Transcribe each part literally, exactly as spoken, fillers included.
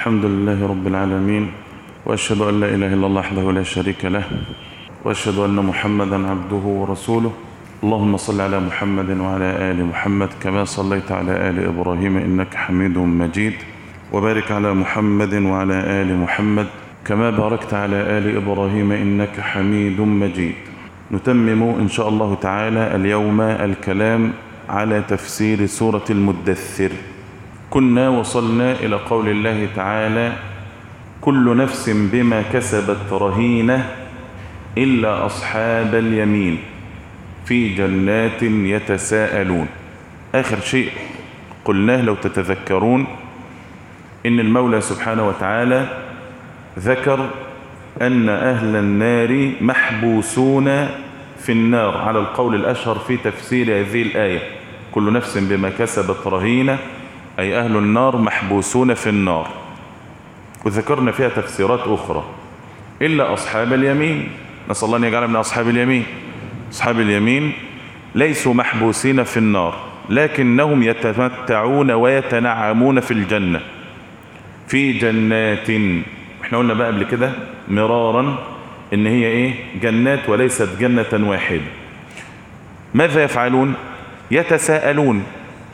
الحمد لله رب العالمين، وأشهد أن لا إله إلا الله وحده لا شريك له، وأشهد أن محمدا عبده ورسوله. اللهم صل على محمد وعلى آل محمد كما صليت على آل إبراهيم إنك حميد مجيد، وبارك على محمد وعلى آل محمد كما باركت على آل إبراهيم إنك حميد مجيد. نتمم إن شاء الله تعالى اليوم الكلام على تفسير سورة المدثر. كنا وصلنا إلى قول الله تعالى: كل نفس بما كسبت رهينة إلا أصحاب اليمين في جنات يتساءلون. آخر شيء قلناه لو تتذكرون إن المولى سبحانه وتعالى ذكر أن أهل النار محبوسون في النار على القول الأشهر في تفسير هذه الآية: كل نفس بما كسبت رهينة، أي أهل النار محبوسون في النار. وذكرنا فيها تفسيرات أخرى: إلا أصحاب اليمين، نسأل الله أن يجعل من أصحاب اليمين. أصحاب اليمين ليسوا محبوسين في النار، لكنهم يتمتعون ويتنعمون في الجنة في جنات. احنا قلنا بقى قبل كده مرارا ان هي ايه؟ جنات وليست جنة واحدة. ماذا يفعلون؟ يتساءلون.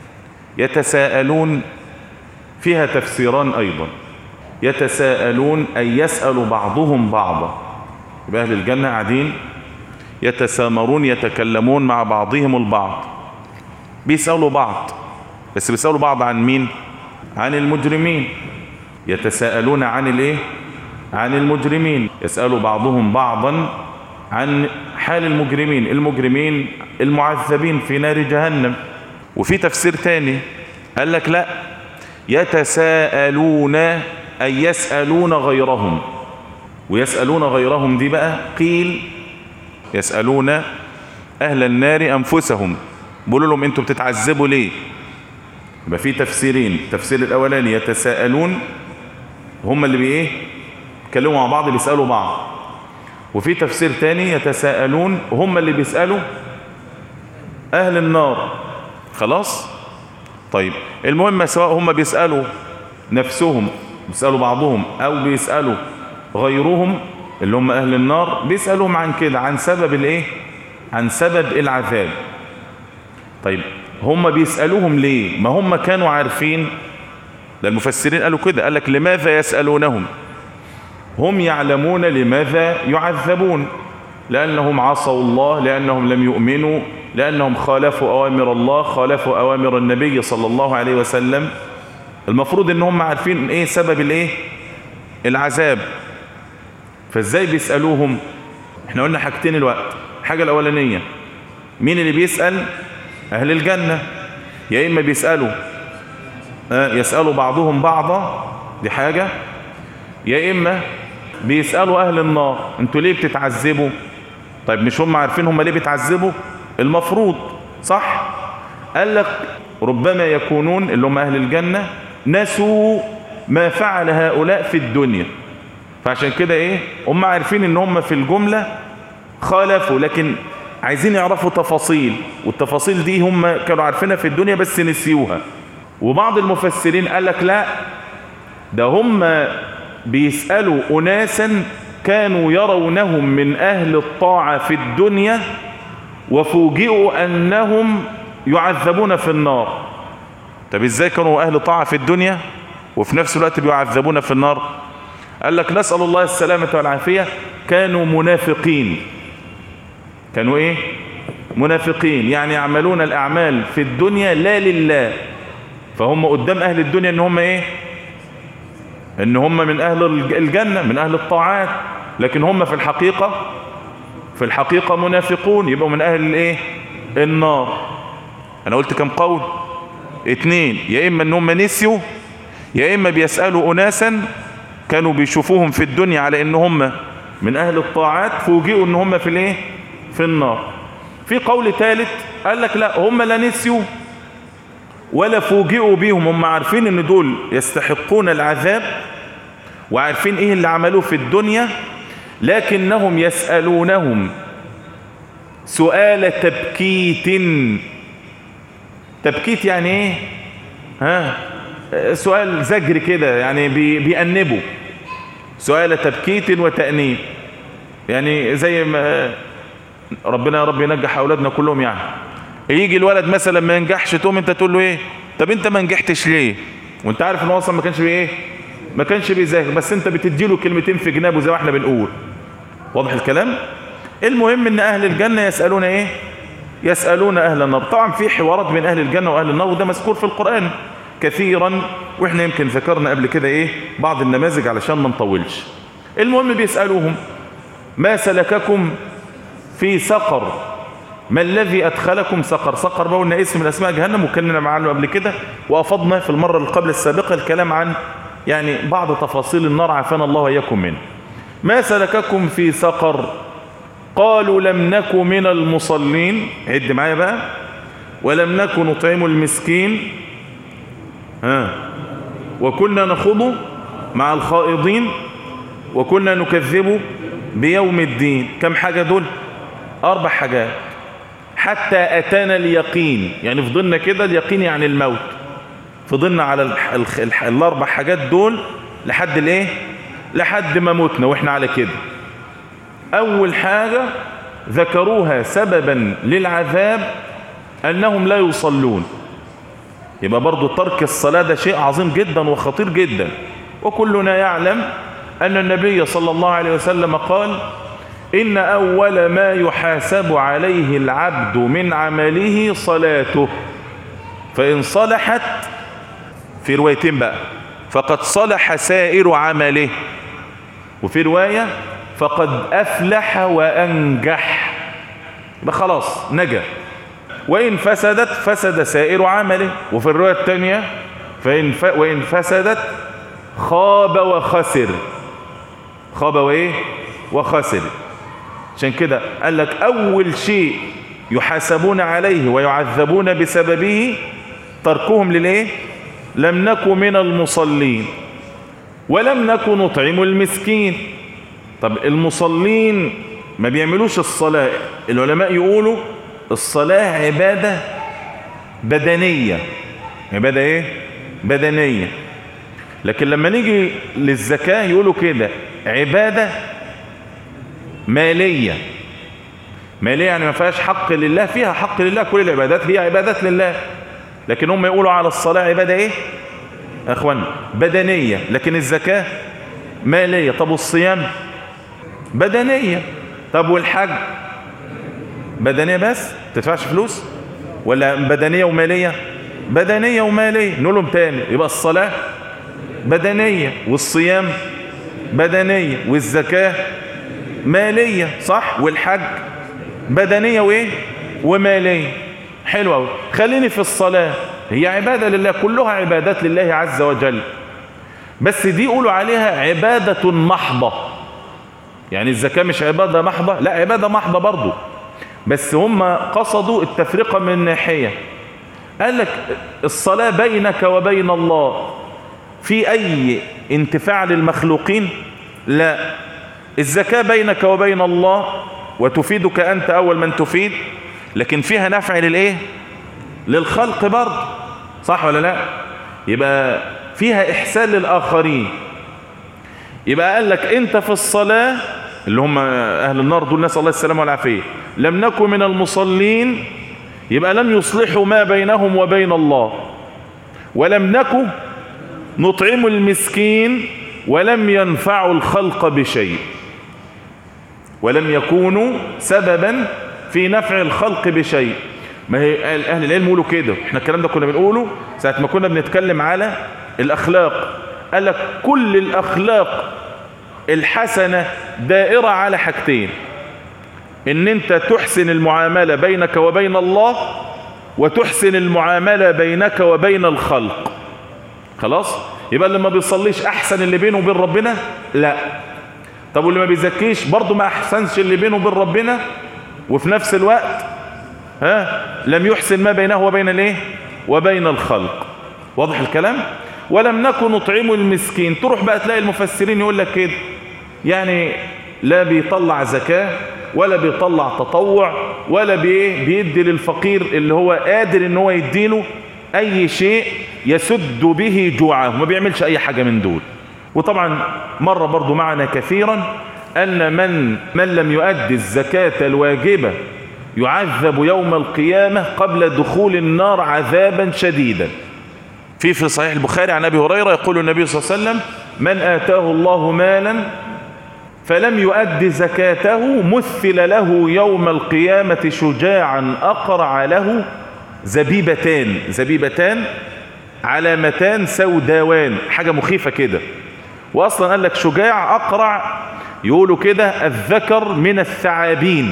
يتساءلون فيها تفسيران ايضا. يتساءلون اي يسأل بعضهم بعضا، يبقى اهل الجنة قاعدين يتسامرون يتكلمون مع بعضهم البعض، بيسألوا بعض، بس بيسألوا بعض عن مين؟ عن المجرمين. يتساءلون عن الايه؟ عن المجرمين. يسأل بعضهم بعضا عن حال المجرمين، المجرمين المعذبين في نار جهنم. وفي تفسير تاني قال لك لا، يتساءلون أي يسألون غيرهم. ويسألون غيرهم دي بقى قيل يسألون أهل النار أنفسهم، بيقولوا لهم أنتم بتتعذبوا ليه؟ يبقى في تفسيرين. التفسير الأولاني يتساءلون هم اللي بإيه؟ كلموا مع بعض بيسألوا بعض. وفي تفسير تاني يتساءلون هم اللي بيسألوا أهل النار. خلاص؟ طيب المهم سواء هم بيسألوا نفسهم بيسألوا بعضهم أو بيسألوا غيرهم اللي هم أهل النار، بيسألهم عن كده، عن سبب الإيه؟ عن سبب العذاب. طيب هم بيسألوهم ليه؟ ما هم كانوا عارفين. ده المفسرين قالوا كده، قال لك لماذا يسألونهم؟ هم يعلمون لماذا يعذبون، لأنهم عصوا الله، لأنهم لم يؤمنوا، لأنهم خالفوا أوامر الله، خالفوا أوامر النبي صلى الله عليه وسلم. المفروض ان هم عارفين ايه سبب الايه؟ العذاب. فازاي بيسألوهم؟ احنا قلنا حاجتين الوقت. حاجة الأولانية، مين اللي بيسأل؟ أهل الجنة. يا إما بيسألوا آه يسألوا بعضهم بعضا، دي حاجة. يا إما بيسألوا أهل النار انتوا ليه بتتعذبوا؟ طيب مش هم عارفين هم ليه بيتعذبوا؟ المفروض صح؟ قال لك ربما يكونون اللي هم أهل الجنة نسوا ما فعل هؤلاء في الدنيا، فعشان كده ايه؟ هم عارفين ان هم في الجملة خالفوا، لكن عايزين يعرفوا تفاصيل، والتفاصيل دي هم كانوا عارفينها في الدنيا بس نسيوها. وبعض المفسرين قال لك لا، ده هم بيسألوا أناسا كانوا يرونهم من أهل الطاعة في الدنيا وفوجئوا أنهم يعذبون في النار. طب ازاي كانوا أهل طاعة في الدنيا وفي نفس الوقت بيعذبون في النار؟ قال لك نسأل الله السلامة والعافية، كانوا منافقين. كانوا ايه؟ منافقين، يعني يعملون الأعمال في الدنيا لا لله، فهم قدام أهل الدنيا ان هم ايه؟ ان هم من أهل الجنة، من أهل الطاعات، لكن هم في الحقيقة في الحقيقة منافقون، يبقوا من أهل الايه؟ النار. أنا قلت كم قول؟ اتنين. يا إما ان هم نسيوا، يا إما بيسألوا أناسا كانوا بيشوفوهم في الدنيا على ان هم من أهل الطاعات، فوجئوا ان هم في الايه؟ في النار. في قول ثالث قال لك لا، هم لا نسيوا ولا فوجئوا بيهم، هم عارفين ان دول يستحقون العذاب وعارفين ايه اللي عملوه في الدنيا، لكنهم يسألونهم سؤال تبكيت. تبكيت يعني ايه؟ ها؟ سؤال زجر كده يعني بيأنبوا، سؤال تبكيت وتأنيب، يعني زي ما ربنا يا رب ينجح أولادنا كلهم. يعني يجي الولد مثلا ما ينجحش، تقوم انت تقول له ايه؟ طب انت ما نجحتش ليه؟ وانت عارف ان هو اصلا ما كانش بيه ايه؟ ما كانش بيذاكر، بس انت بتديله كلمتين في جنابه زي ما احنا بنقول. واضح الكلام؟ المهم ان اهل الجنة يسألون ايه؟ يسألون اهل النار. طبعا في حوارات بين اهل الجنة واهل النار، وده مذكور في القرآن كثيرا، واحنا يمكن ذكرنا قبل كده ايه بعض النماذج علشان ما نطولش. المهم بيسألوهم ما سلككم في سقر، ما الذي أدخلكم سقر. سقر بقى قلنا اسم من أسماء جهنم، وكلنا عنه قبل كده، وأفضنا في المرة اللي قبل السابقة الكلام عن يعني بعض تفاصيل النار عافانا الله وإياكم منه. ما سلككم في سقر قالوا لم نك من المصلين، عد معايا بقى، ولم نك نطعم المسكين، ها وكنا نخوض مع الخائضين، وكنا نكذب بيوم الدين. كم حاجة دول؟ أربع حاجات. حتى أتانا اليقين، يعني فضلنا كده، اليقين يعني الموت، فضلنا على ال ال ال الأربع حاجات دول لحد الايه؟ لحد ما موتنا واحنا على كده. أول حاجة ذكروها سببا للعذاب أنهم لا يصلون. يبقى برضو ترك الصلاة ده شيء عظيم جدا وخطير جدا، وكلنا يعلم أن النبي صلى الله عليه وسلم قال إن أول ما يحاسب عليه العبد من عمله صلاته، فإن صلحت، في روايتين بقى، فقد صلح سائر عمله، وفي رواية فقد أفلح وأنجح، يبقى خلاص نجا. وإن فسدت فسد سائر عمله، وفي الرواية الثانية فإن ف... وإن فسدت خاب وخسر، خاب وإيه؟ وخسر. عشان كده قال لك أول شيء يحاسبون عليه ويعذبون بسببه تركهم للإيه؟ لم نكن من المصلين ولم نكن نطعم المسكين. طب المصلين ما بيعملوش الصلاة، العلماء يقولوا الصلاة عبادة بدنية، عبادة ايه؟ بدنية. لكن لما نيجي للزكاة يقولوا كده عبادة مالية. مالية يعني ما فيهاش حق لله، فيها حق لله، كل العبادات هي عبادات لله، لكن هم يقولوا على الصلاة عبادة ايه يا اخوان؟ بدنية. لكن الزكاة مالية. طب والصيام بدنية. طب والحج بدنية بس تدفعش فلوس، ولا بدنية ومالية؟ بدنية ومالية. نقول لهم تاني، يبقى الصلاة بدنية، والصيام بدنية، والزكاة مالية، صح؟ والحج بدنية وايه؟ ومالية. حلو قوي. خليني في الصلاة، هي عبادة لله، كلها عبادات لله عز وجل، بس دي يقولوا عليها عبادة محضة. يعني الزكاة مش عبادة محضة، لا عبادة محضة برضو، بس هم قصدوا التفرقة من ناحية. قال لك الصلاة بينك وبين الله في أي انتفاع للمخلوقين؟ لا. الزكاة بينك وبين الله وتفيدك أنت أول من تفيد، لكن فيها نفع للإيه؟ للخلق برضه، صح ولا لا؟ يبقى فيها إحسان للآخرين. يبقى قال لك أنت في الصلاة، اللي هم أهل النار دول نسأل الله السلامة والعافية، لم نكن من المصلين، يبقى لم يصلحوا ما بينهم وبين الله، ولم نكن نطعم المسكين، ولم ينفعوا الخلق بشيء، ولم يكونوا سببا في نفع الخلق بشيء. ما هي أهل العلم يقولوا كده، احنا الكلام ده كنا بنقوله ساعة ما كنا بنتكلم على الأخلاق. قال لك كل الأخلاق الحسنة دائرة على حاجتين: ان انت تحسن المعاملة بينك وبين الله، وتحسن المعاملة بينك وبين الخلق. خلاص؟ يبقى اللي ما بيصليش احسن اللي بينه وبين ربنا؟ لا. طب واللي ما بيزكيش برضه ما احسنش اللي بينه وبين ربنا، وفي نفس الوقت ها لم يحسن ما بينه وبين الايه؟ وبين الخلق. واضح الكلام؟ ولم نكن نطعم المسكين. تروح بقى تلاقي المفسرين يقول لك كده، يعني لا بيطلع زكاة ولا بيطلع تطوع ولا بي بيدي للفقير اللي هو قادر ان هو يديله، اي شيء يسد به جوعه، ما بيعملش اي حاجة من دول. وطبعا مر برضو معنا كثيرا ان من من لم يؤدي الزكاة الواجبة يعذب يوم القيامة قبل دخول النار عذابا شديدا. في في صحيح البخاري عن ابي هريرة يقول النبي صلى الله عليه وسلم: من آتاه الله مالا فلم يؤد زكاته مثل له يوم القيامة شجاعا أقرع له زبيبتان، زبيبتان علامتان سوداوان، حاجة مخيفة كده. وأصلا قال لك شجاع أقرع، يقولوا كده الذكر من الثعابين،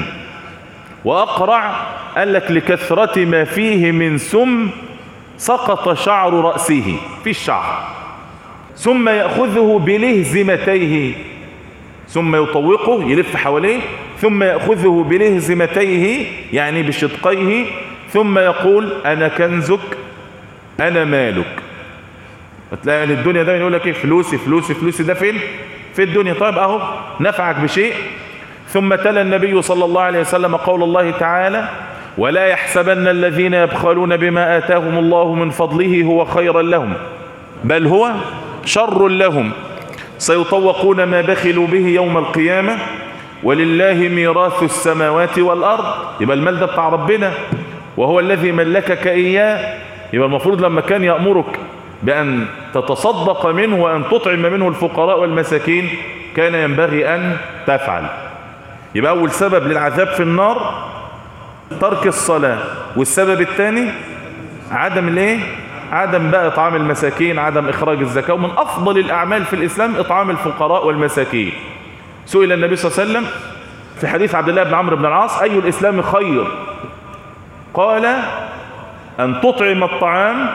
وأقرع قال لك لكثرة ما فيه من سم سقط شعر رأسه في الشعر، ثم يأخذه بلهزمتيه، ثم يطوقه يلف حواليه، ثم يأخذه بلهزمتيه يعني بشدقيه، ثم يقول أنا كنزك أنا مالك. وتلاقي الدنيا ده يقول لك ايه؟ فلوسي فلوسي فلوسي. ده فين؟ في الدنيا. طيب اهو نفعك بشيء. ثم تلا النبي صلى الله عليه وسلم قول الله تعالى: ولا يحسبن الذين يبخلون بما آتاهم الله من فضله هو خيرا لهم بل هو شر لهم سيطوقون ما بخلوا به يوم القيامة ولله ميراث السماوات والأرض. يبقى المال ده بتاع ربنا وهو الذي ملكك إياه. يبقى المفروض لما كان يأمرك بأن تتصدق منه وأن تطعم منه الفقراء والمساكين كان ينبغي أن تفعل. يبقى أول سبب للعذاب في النار ترك الصلاة، والسبب الثاني عدم الايه؟ عدم بقى إطعام المساكين، عدم إخراج الزكاة. ومن أفضل الأعمال في الإسلام إطعام الفقراء والمساكين. سئل النبي صلى الله عليه وسلم في حديث عبد الله بن عمرو بن العاص: أي الإسلام خير؟ قال: أن تطعم الطعام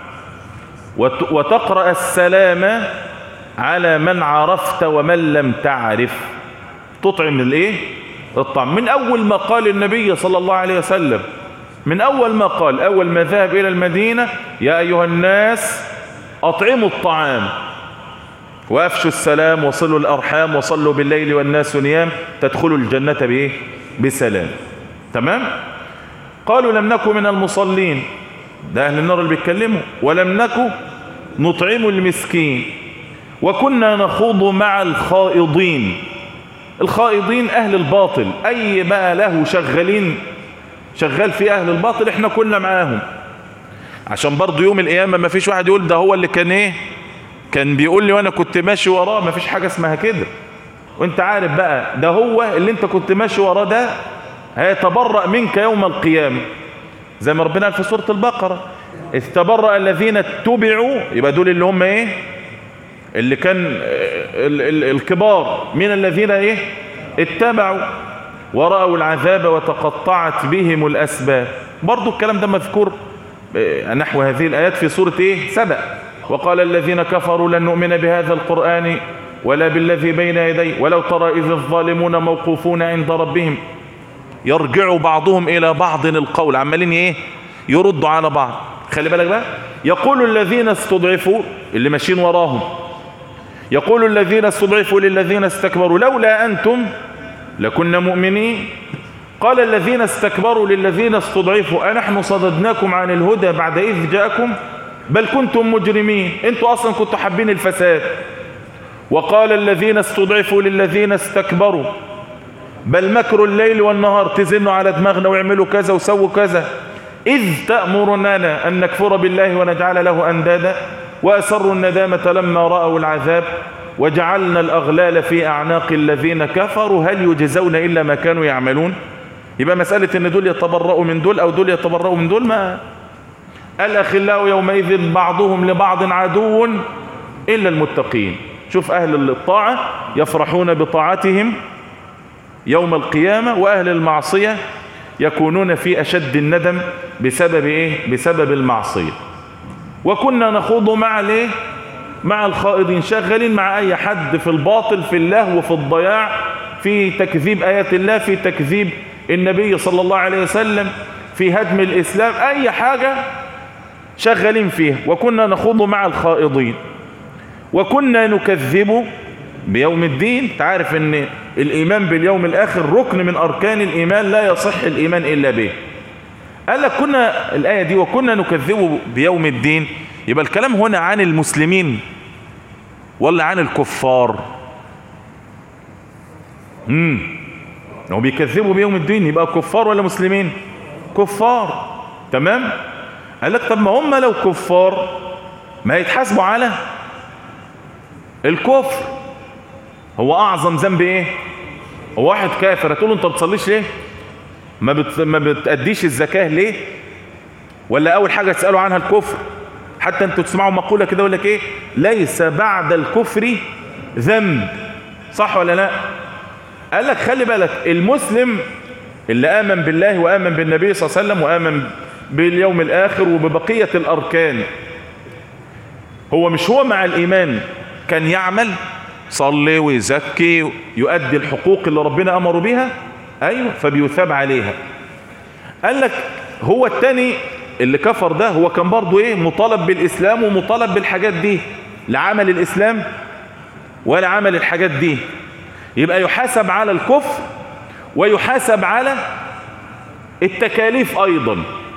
وتقرأ السلام على من عرفت ومن لم تعرف. تطعم الايه؟ الطعام. من أول ما قال النبي صلى الله عليه وسلم، من أول ما قال، أول ما ذهب إلى المدينة: يا أيها الناس أطعموا الطعام وأفشوا السلام وصلوا الأرحام وصلوا بالليل والناس نيام تدخلوا الجنة بإيه؟ بسلام. تمام؟ قالوا: لم نكن من المصلين، ده أهل النار اللي بيتكلموا، ولم نكن نطعم المسكين وكنا نخوض مع الخائضين. الخائضين أهل الباطل، أي بقى له شغالين شغال في أهل الباطل احنا كنا معاهم، عشان برضو يوم القيامة ما فيش واحد يقول ده هو اللي كان ايه كان بيقول لي وانا كنت ماشي وراه. ما فيش حاجة اسمها كده. وانت عارف بقى ده هو اللي انت كنت ماشي وراه ده هيتبرأ منك يوم القيامة، زي ما ربنا قال في سورة البقرة: إذ تبرأ الذين اتبعوا. يبقى دول اللي هم ايه؟ اللي كان ال ال الكبار من الذين ايه؟ اتبعوا ورأوا العذاب وتقطعت بهم الأسباب. برضو الكلام ده مذكور نحو هذه الآيات في سورة ايه؟ سبأ. وقال الذين كفروا لن نؤمن بهذا القرآن ولا بالذي بين يديه ولو ترى إذ الظالمون موقوفون عند ربهم يرجع بعضهم إلى بعض القول. عمالين ايه؟ يردوا على بعض. خلي بالك بقى. يقول الذين استضعفوا، اللي ماشيين وراهم، يقول الذين استضعفوا للذين استكبروا لولا أنتم لكنا مؤمنين. قال الذين استكبروا للذين استضعفوا أنحن صددناكم عن الهدى بعد إذ جاءكم بل كنتم مجرمين، انتوا أصلا كنتوا حابين الفساد. وقال الذين استضعفوا للذين استكبروا بل مكروا الليل والنهار، تزنوا على دماغنا ويعملوا كذا وسووا كذا، إذ تأمرنا أن نكفر بالله ونجعل له أندادا وأسروا الندامة لما رأوا العذاب وجعلنا الأغلال في أعناق الذين كفروا هل يجزون إلا ما كانوا يعملون. يبقى مسألة ان دول يتبرؤوا من دول أو دول يتبرؤوا من دول، ما الأخلاء يومئذ بعضهم لبعض عدو إلا المتقين. شوف أهل الطاعة يفرحون بطاعتهم يوم القيامة، وأهل المعصية يكونون في أشد الندم بسبب إيه؟ بسبب المعصية. وكنا نخوض مع ليه؟ مع الخائضين، شغالين مع أي حد في الباطل، في اللهو، في الضياع، في تكذيب آيات الله، في تكذيب النبي صلى الله عليه وسلم، في هدم الإسلام، أي حاجة شغالين فيها. وكنا نخوض مع الخائضين وكنا نكذب بيوم الدين. تعرف ان الإيمان باليوم الآخر ركن من أركان الإيمان لا يصح الإيمان إلا به. قال لك كنا الآية دي وكنا نكذب بيوم الدين، يبقى الكلام هنا عن المسلمين ولا عن الكفار؟ امم لو بيكذبوا بيوم الدين يبقى كفار ولا مسلمين؟ كفار. تمام. قال لك طب ما هم لو كفار ما يتحاسبوا على الكفر. هو اعظم ذنب ايه؟ هو واحد كافر هتقول له انت بتصليش ليه؟ ما بت... ما بتأديش الزكاة ليه؟ ولا اول حاجة تسألوا عنها الكفر؟ حتى انتوا تسمعوا مقولة كده يقول لك ايه؟ ليس بعد الكفر ذنب. صح ولا لا؟ قال لك خلي بالك، المسلم اللي آمن بالله وآمن بالنبي صلى الله عليه وسلم وآمن باليوم الآخر وببقية الأركان، هو مش هو مع الإيمان كان يعمل صلي ويزكي يؤدي الحقوق اللي ربنا أمره بها؟ أيوة، فبيثاب عليها. قال لك هو التاني اللي كفر ده هو كان برضو ايه؟ مطالب بالإسلام ومطالب بالحاجات دي، لا عمل الإسلام ولا عمل الحاجات دي، يبقى يحاسب على الكفر ويحاسب على التكاليف أيضا.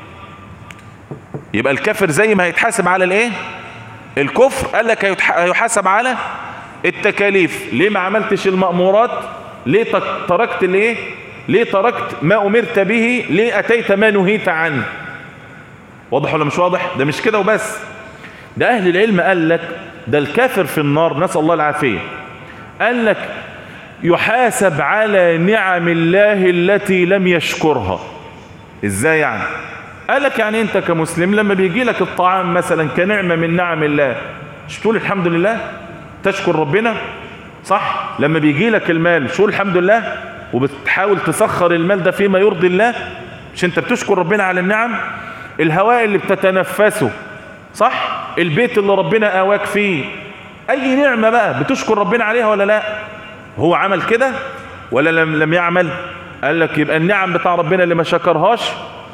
يبقى الكافر زي ما هيتحاسب على الايه؟ الكفر، قال لك هيحاسب على التكاليف. ليه ما عملتش المأمورات؟ ليه تركت الايه؟ ليه تركت ما أمرت به؟ ليه أتيت ما نهيت عنه؟ واضح ولا مش واضح؟ ده مش كده وبس، ده أهل العلم قال لك ده الكافر في النار، نسأل الله العافية، قال لك يحاسب على نعم الله التي لم يشكرها. ازاي يعني؟ قال لك يعني انت كمسلم لما بيجي لك الطعام مثلا كنعمة من نعم الله، مش تقول الحمد لله؟ تشكر ربنا؟ صح؟ لما بيجي لك المال شو الحمد لله؟ وبتحاول تسخر المال ده فيما يرضي الله، مش انت بتشكر ربنا على النعم؟ الهواء اللي بتتنفسه، صح؟ البيت اللي ربنا آواك فيه، اي نعمة بقى بتشكر ربنا عليها ولا لا؟ هو عمل كده ولا لم, لم يعمل؟ قال لك يبقى النعم بتاع ربنا اللي ما شكرهاش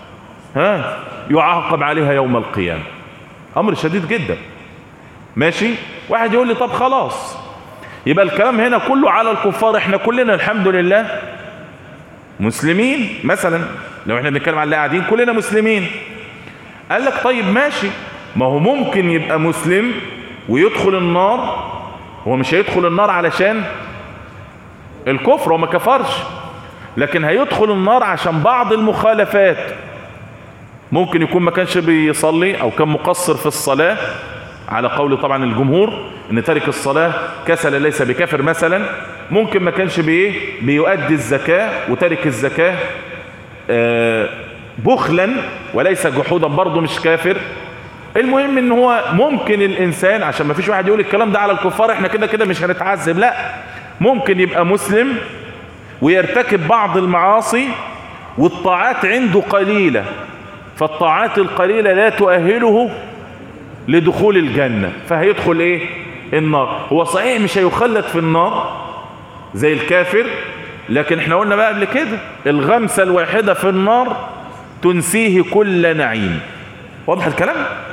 ها يعاقب عليها يوم القيامة. امر شديد جدا. ماشي. واحد يقول لي طب خلاص يبقى الكلام هنا كله على الكفار، احنا كلنا الحمد لله مسلمين مثلا، لو احنا بنتكلم على اللي قاعدين كلنا مسلمين. قال لك طيب ماشي، ما هو ممكن يبقى مسلم ويدخل النار، هو مش هيدخل النار علشان الكفر، هو ما كفرش، لكن هيدخل النار عشان بعض المخالفات. ممكن يكون ما كانش بيصلي او كان مقصر في الصلاة، على قول طبعا الجمهور ان تارك الصلاة كسل ليس بكافر مثلا. ممكن ما كانش بايه بيؤدي الزكاة وتارك الزكاة آه بخلا وليس جحودا، برضه مش كافر. المهم ان هو ممكن الانسان، عشان ما فيش واحد يقول الكلام ده على الكفار احنا كده كده مش هنتعذب، لا، ممكن يبقى مسلم ويرتكب بعض المعاصي والطاعات عنده قليلة، فالطاعات القليلة لا تؤهله لدخول الجنة، فهيدخل ايه؟ النار. هو صحيح مش هيخلد في النار زي الكافر، لكن احنا قلنا بقى قبل كده الغمسة الواحدة في النار تنسيه كل نعيم. واضح الكلام؟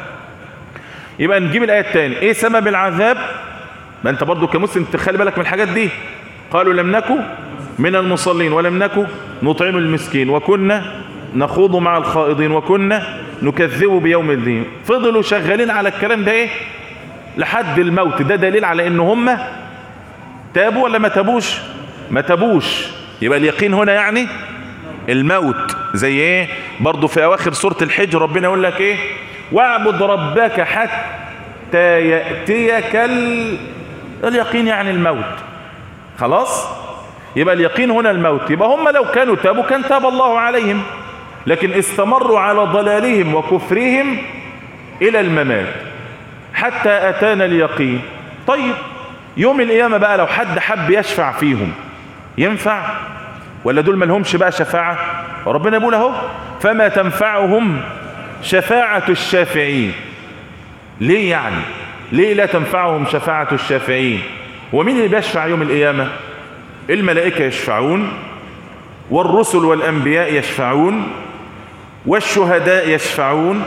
يبقى نجيب الآية الثانية، ايه سبب العذاب؟ ما انت برضو كمسلم تخلي بالك من الحاجات دي. قالوا لم نكن من المصلين ولم نكن نطعم المسكين وكنا نخوض مع الخائضين وكنا نكذب بيوم الدين. فضلوا شغالين على الكلام ده ايه؟ لحد الموت. ده دليل على ان هم تابوا ولا ما تابوش؟ ما تابوش. يبقى اليقين هنا يعني الموت. زي ايه؟ برضو في اواخر سورة الحج ربنا يقول لك ايه؟ واعبد ربك حتى يأتيك ال... اليقين يعني الموت. خلاص؟ يبقى اليقين هنا الموت. يبقى هم لو كانوا تابوا كان تاب الله عليهم، لكن استمروا على ضلالهم وكفرهم الى الممات حتى اتانا اليقين. طيب يوم القيامة بقى لو حد حب يشفع فيهم ينفع ولا دول ما لهمش بقى شفاعة؟ ربنا يقول اهو فما تنفعهم شفاعة الشافعين. ليه يعني؟ ليه لا تنفعهم شفاعة الشافعين؟ ومين اللي بيشفع يوم القيامة؟ الملائكة يشفعون، والرسل والأنبياء يشفعون، والشهداء يشفعون،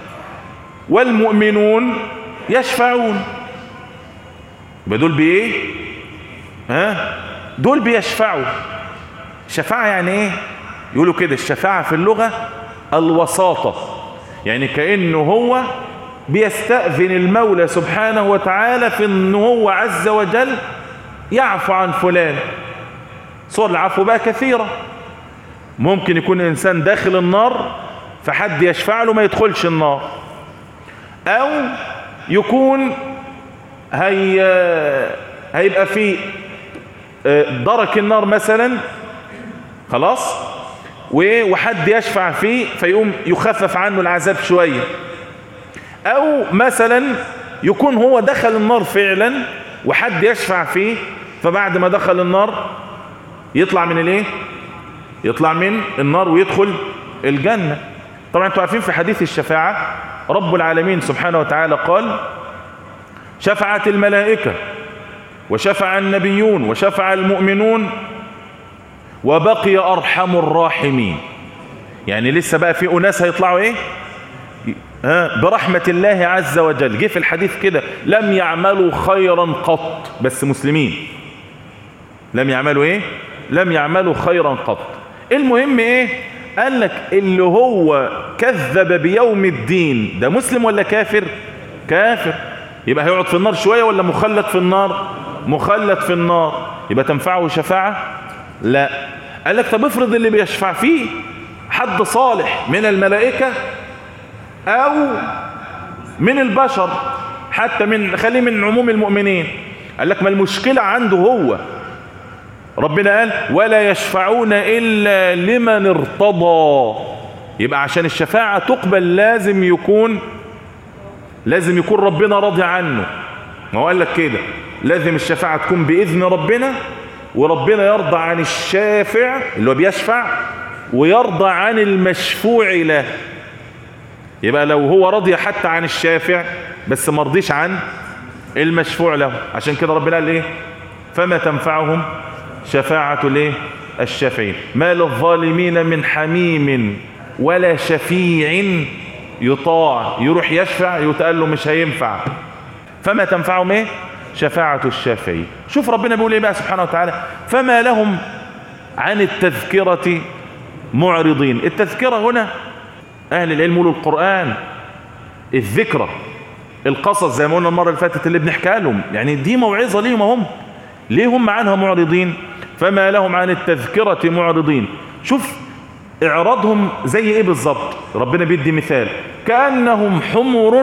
والمؤمنون يشفعون. يبقى دول بايه؟ ها؟ دول بيشفعوا. شفاعة يعني ايه؟ يقولوا كده الشفاعة في اللغة الوساطة، يعني كأنه هو بيستأذن المولى سبحانه وتعالى في أنه هو عز وجل يعفو عن فلان. صور العفو بقى كثيرة. ممكن يكون إنسان داخل النار فحد يشفع له ما يدخلش النار، أو يكون هي هيبقى في درك النار مثلا خلاص، وحد يشفع فيه فيقوم يخفف عنه العذاب شوية، أو مثلا يكون هو دخل النار فعلا وحد يشفع فيه فبعد ما دخل النار يطلع من الايه يطلع من النار ويدخل الجنة. طبعا انتوا عارفين في حديث الشفاعة رب العالمين سبحانه وتعالى قال: شفعت الملائكة وشفع النبيون وشفع المؤمنون وبقي أرحم الراحمين. يعني لسه بقى في أناس هيطلعوا ايه ها برحمة الله عز وجل. جه في الحديث كده: لم يعملوا خيرا قط، بس مسلمين. لم يعملوا ايه لم يعملوا خيرا قط. المهم ايه؟ قال لك اللي هو كذب بيوم الدين ده مسلم ولا كافر؟ كافر. يبقى هيقعد في النار شوية ولا مخلد في النار؟ مخلد في النار. يبقى تنفعه شفاعة؟ لا. قال لك طب افرض اللي بيشفع فيه حد صالح من الملائكة او من البشر، حتى من خليه من عموم المؤمنين. قال لك ما المشكلة عنده هو. ربنا قال: ولا يشفعون إلا لمن ارتضى. يبقى عشان الشفاعة تقبل لازم يكون لازم يكون ربنا راضي عنه. ما هو قال لك كده: لازم الشفاعة تكون بإذن ربنا، وربنا يرضى عن الشافع اللي هو بيشفع، ويرضى عن المشفوع له. يبقى لو هو رضي حتى عن الشافع بس ما رضيش عن المشفوع له، عشان كده ربنا قال ايه؟ فما تنفعهم شفاعة الايه الشافعين. ما للظالمين من حميم ولا شفيع يطاع. يروح يشفع يتقال له مش هينفع. فما تنفعهم ايه شفاعة الشافعين. شوف ربنا بيقول ايه بقى سبحانه وتعالى: فما لهم عن التذكرة معرضين. التذكرة هنا اهل العلم يقولوا القرآن، الذكرى، القصص زي ما قلنا المرة اللي فاتت اللي بنحكي لهم، يعني دي موعظة ليهم هم، ليه هم عنها معرضين؟ فما لهم عن التذكرة معرضين. شوف اعراضهم زي ايه بالظبط. ربنا بيدي مثال: كأنهم حمر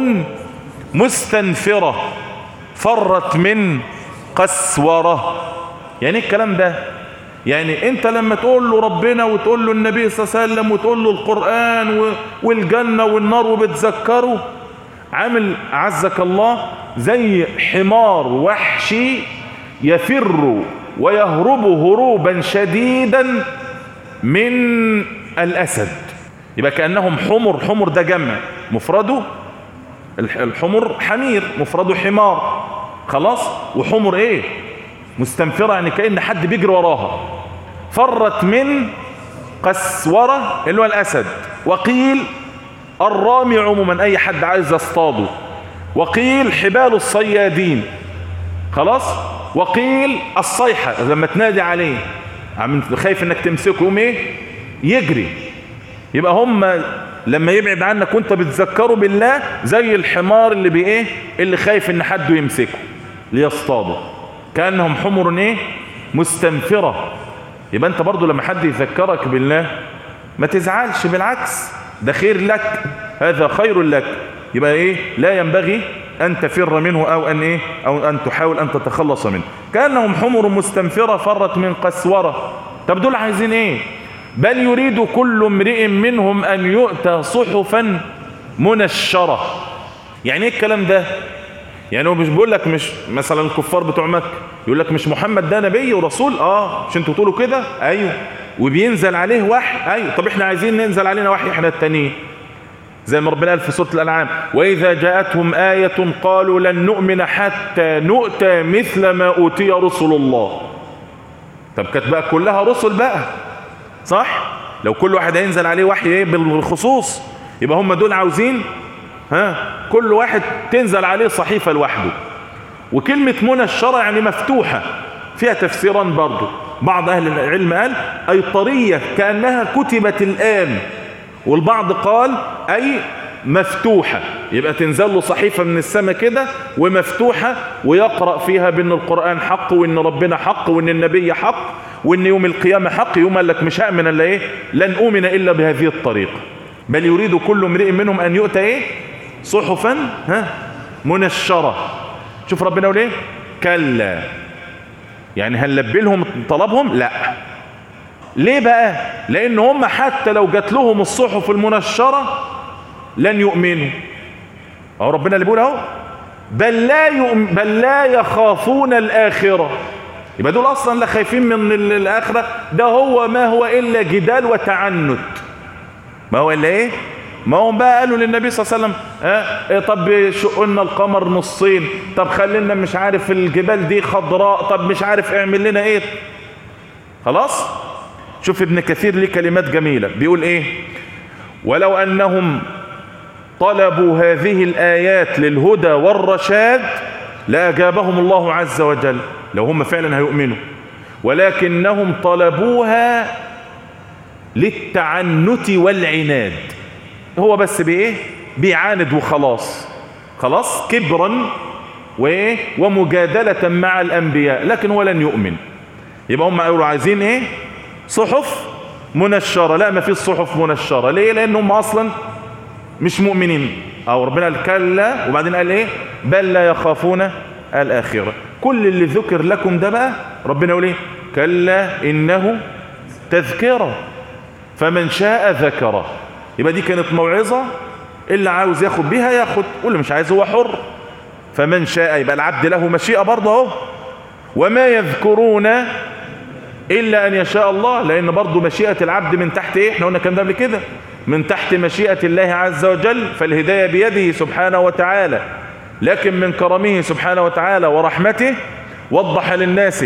مستنفرة فرت من قسورة. يعني ايه الكلام ده؟ يعني انت لما تقول له ربنا وتقول له النبي صلى الله عليه وسلم وتقول له القرآن والجنة والنار وبتذكره، عامل عزك الله زي حمار وحشي يفر ويهرب هروبا شديدا من الأسد. يبقى كأنهم حمر. حمر ده جمع، مفرده الحمر حمير، مفرده حمار خلاص. وحمر ايه مستنفرة، يعني كأن حد بيجري وراها. فرت من قسورة اللي هو الأسد. وقيل الرامي عموما أي حد عايز يصطاده. وقيل حبال الصيادين خلاص. وقيل الصيحة لما تنادي عليه خايف انك تمسكه يقوم ايه يجري. يبقى هم لما يبعد عنك وانت بتذكره بالله زي الحمار اللي بايه اللي خايف ان حد يمسكه ليصطاده. كأنهم حمر ايه مستنفرة. يبقى انت برضو لما حد يذكرك بالله ما تزعلش، بالعكس ده خير لك، هذا خير لك. يبقى ايه لا ينبغي ان تفر منه او ان ايه او ان تحاول ان تتخلص منه. كأنهم حمر مستنفرة فرت من قسورة. طب دول عايزين ايه؟ بل يريد كل امرئ منهم ان يؤتى صحفا منشرة. يعني ايه الكلام ده؟ يعني هو مش بيقول لك مش مثلا الكفار بتوع مكة يقول لك مش محمد ده نبي ورسول؟ اه مش انتوا تقولوا كده؟ ايوه. وبينزل عليه وحي؟ ايوه. طب احنا عايزين ننزل علينا وحي احنا التانيين، زي ما ربنا قال في سورة الأنعام: وإذا جاءتهم آية قالوا لن نؤمن حتى نؤتى مثل ما أوتي رسل الله. طب كانت بقى كلها رسل بقى صح؟ لو كل واحد هينزل عليه وحي ايه بالخصوص، يبقى هم دول عاوزين ها كل واحد تنزل عليه صحيفة لوحده. وكلمة منشرة يعني مفتوحة، فيها تفسيرا برضو. بعض أهل العلم قال أي طرية كأنها كتبت الآن والبعض قال أي مفتوحة، يبقى تنزل له صحيفة من السماء كده ومفتوحة ويقرأ فيها بأن القرآن حق وأن ربنا حق وأن النبي حق وأن يوم القيامة حق. يوم قال لك مش هأمن إلا إيه؟ لن أؤمن إلا بهذه الطريقة، بل يريد كل امرئ منهم أن يؤتى إيه؟ صحفا ها منشرة. شوف ربنا يقول إيه؟ كلا، يعني هنلبي لهم طلبهم؟ لا. ليه بقى؟ لأن هم حتى لو جات لهم الصحف المنشرة لن يؤمنوا. أهو ربنا اللي بيقول أهو بل لا يؤمن بل لا يخافون الآخرة. يبقى دول أصلا لا خايفين من الآخرة، ده هو ما هو إلا جدال وتعنت. ما هو إلا إيه؟ ما هم بقى قالوا للنبي صلى الله عليه وسلم اه إيه طب شقنا القمر نصين، طب خلينا مش عارف الجبال دي خضراء، طب مش عارف اعمل لنا ايه. خلاص. شوف ابن كثير ليه كلمات جميلة بيقول ايه؟ ولو انهم طلبوا هذه الآيات للهدى والرشاد لأجابهم الله عز وجل، لو هم فعلا هيؤمنوا، ولكنهم طلبوها للتعنت والعناد. هو بس بايه؟ بيعاند وخلاص، خلاص كبرا وايه ومجادلة مع الأنبياء، لكن هو لن يؤمن. يبقى هم قالوا عايزين ايه؟ صحف منشرة. لا، ما فيش صحف منشرة. ليه؟ لأن هم أصلا مش مؤمنين. أو ربنا قال كلا وبعدين قال ايه؟ بل لا يخافون الآخرة. كل اللي ذكر لكم ده بقى ربنا يقول ايه؟ كلا إنه تذكرة فمن شاء ذكره. يبقى دي كانت موعظة، اللي عاوز ياخد بيها ياخد، واللي مش عايز هو حر. فمن شاء، يبقى العبد له مشيئة برضه اهو. وما يذكرون إلا أن يشاء الله، لأن برضه مشيئة العبد من تحت ايه؟ احنا قلنا كان ده قبل كده، من تحت مشيئة الله عز وجل، فالهداية بيده سبحانه وتعالى. لكن من كرمه سبحانه وتعالى ورحمته وضح للناس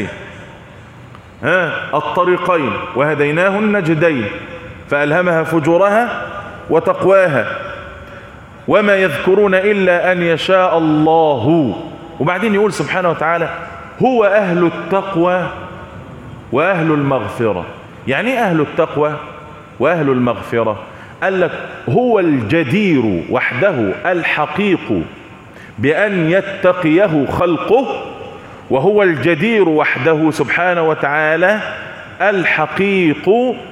ها الطريقين وهديناه النجدين فألهمها فجورها وتقواها. وما يذكرون إلا أن يشاء الله. وبعدين يقول سبحانه وتعالى هو أهل التقوى وأهل المغفرة. يعني ايه أهل التقوى وأهل المغفرة؟ قال لك هو الجدير وحده الحقيق بأن يتقيه خلقه، وهو الجدير وحده سبحانه وتعالى الحقيق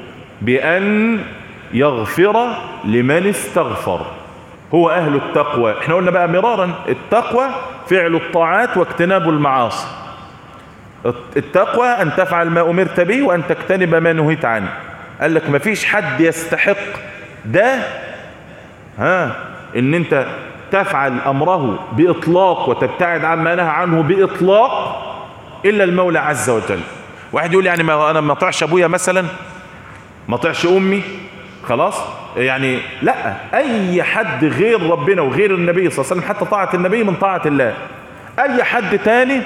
بأن يغفر لمن استغفر. هو أهل التقوى. احنا قلنا بقى مرارا التقوى فعل الطاعات واجتناب المعاصي. التقوى أن تفعل ما أمرت به وأن تجتنب ما نهيت عنه. قال لك مفيش حد يستحق ده ها ان انت تفعل امره باطلاق وتبتعد عما نهى عنه باطلاق الا المولى عز وجل. واحد يقول يعني ما انا ما اطيعش ابويا مثلا، ما اطيعش امي، خلاص يعني لا. اي حد غير ربنا وغير النبي صلى الله عليه وسلم، حتى طاعة النبي من طاعة الله، اي حد تاني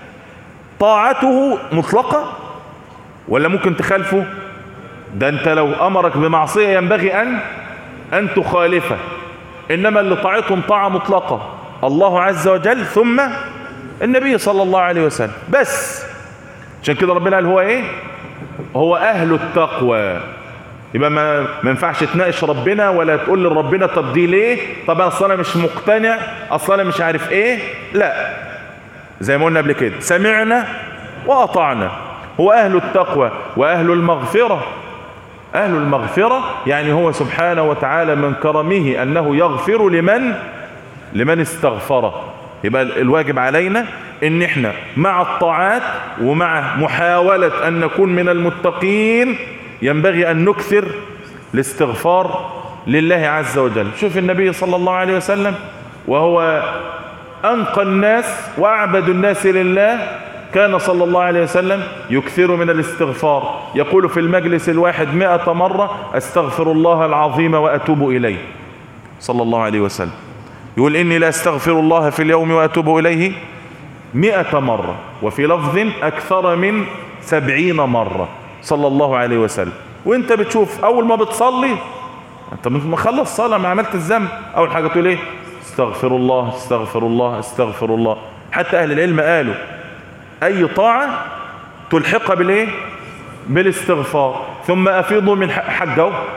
طاعته مطلقة ولا ممكن تخالفه؟ ده انت لو امرك بمعصية ينبغي ان ان تخالفه. انما اللي طاعتهم طاعة مطلقة الله عز وجل ثم النبي صلى الله عليه وسلم بس. عشان كده ربنا قال هو ايه؟ هو اهل التقوى. يبقى ما ما ينفعش تناقش ربنا ولا تقول لربنا طب دي ليه؟ طب اصل انا مش مقتنع، اصل انا مش عارف ايه. لا، زي ما قلنا قبل كده سمعنا واطعنا. هو اهل التقوى واهل المغفرة. أهل المغفرة يعني هو سبحانه وتعالى من كرمه أنه يغفر لمن لمن استغفره. يبقى الواجب علينا ان احنا مع الطاعات ومع محاولة ان نكون من المتقين ينبغي ان نكثر الاستغفار لله عز وجل. شوف النبي صلى الله عليه وسلم وهو أنقى الناس وأعبد الناس لله، كان صلى الله عليه وسلم يكثر من الاستغفار. يقول في المجلس الواحد مئة مرة استغفر الله العظيم وأتوب إليه صلى الله عليه وسلم. يقول إني لا استغفر الله في اليوم وأتوب إليه مئة مرة، وفي لفظ أكثر من سبعين مرة صلى الله عليه وسلم. وانت بتشوف أول ما بتصلي انت ما خلص صلاة ما عملت الذنب، أول حاجة تقول ايه؟ استغفر الله استغفر الله استغفر الله. حتى أهل العلم قالوا أي طاعة تلحقها بالايه؟ بالاستغفار. ثم أفيضوا من حجه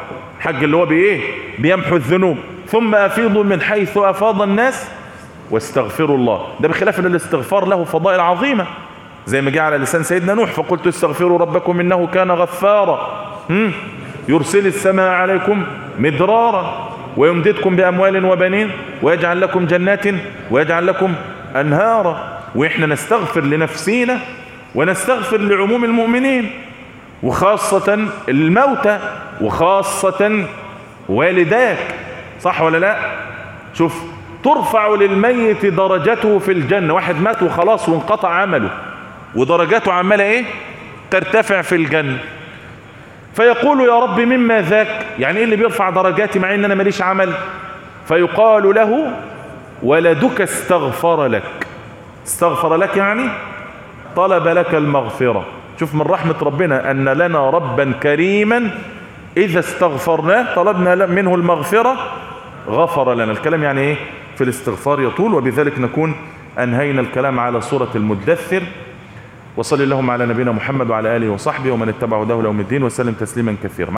الحج اللي هو بايه؟ بيمحو الذنوب. ثم افيضوا من حيث افاض الناس واستغفروا الله. ده بخلاف ان الاستغفار له فضائل عظيمة زي ما جاء على لسان سيدنا نوح، فقلت استغفروا ربكم انه كان غفارا يرسل السماء عليكم مدرارا ويمددكم باموال وبنين ويجعل لكم جنات ويجعل لكم انهارا. واحنا نستغفر لنفسينا ونستغفر لعموم المؤمنين، وخاصة الموتى، وخاصة والداك، صح ولا لا؟ شوف، ترفع للميت درجته في الجنة. واحد مات وخلاص وانقطع عمله ودرجاته عمالة ايه؟ ترتفع في الجنة. فيقول يا رب مما ذاك، يعني ايه اللي بيرفع درجاتي مع ان انا ماليش عمل؟ فيقال له ولدك استغفر لك. استغفر لك يعني طلب لك المغفرة. شوف من رحمة ربنا ان لنا ربا كريما اذا استغفرناه طلبنا منه المغفرة غفر لنا. الكلام يعني ايه في الاستغفار يطول، وبذلك نكون انهينا الكلام على سورة المدثر. وصلى اللهم على نبينا محمد وعلى آله وصحبه ومن اتبع هداه إلى يوم الدين وسلم تسليما كثيرا.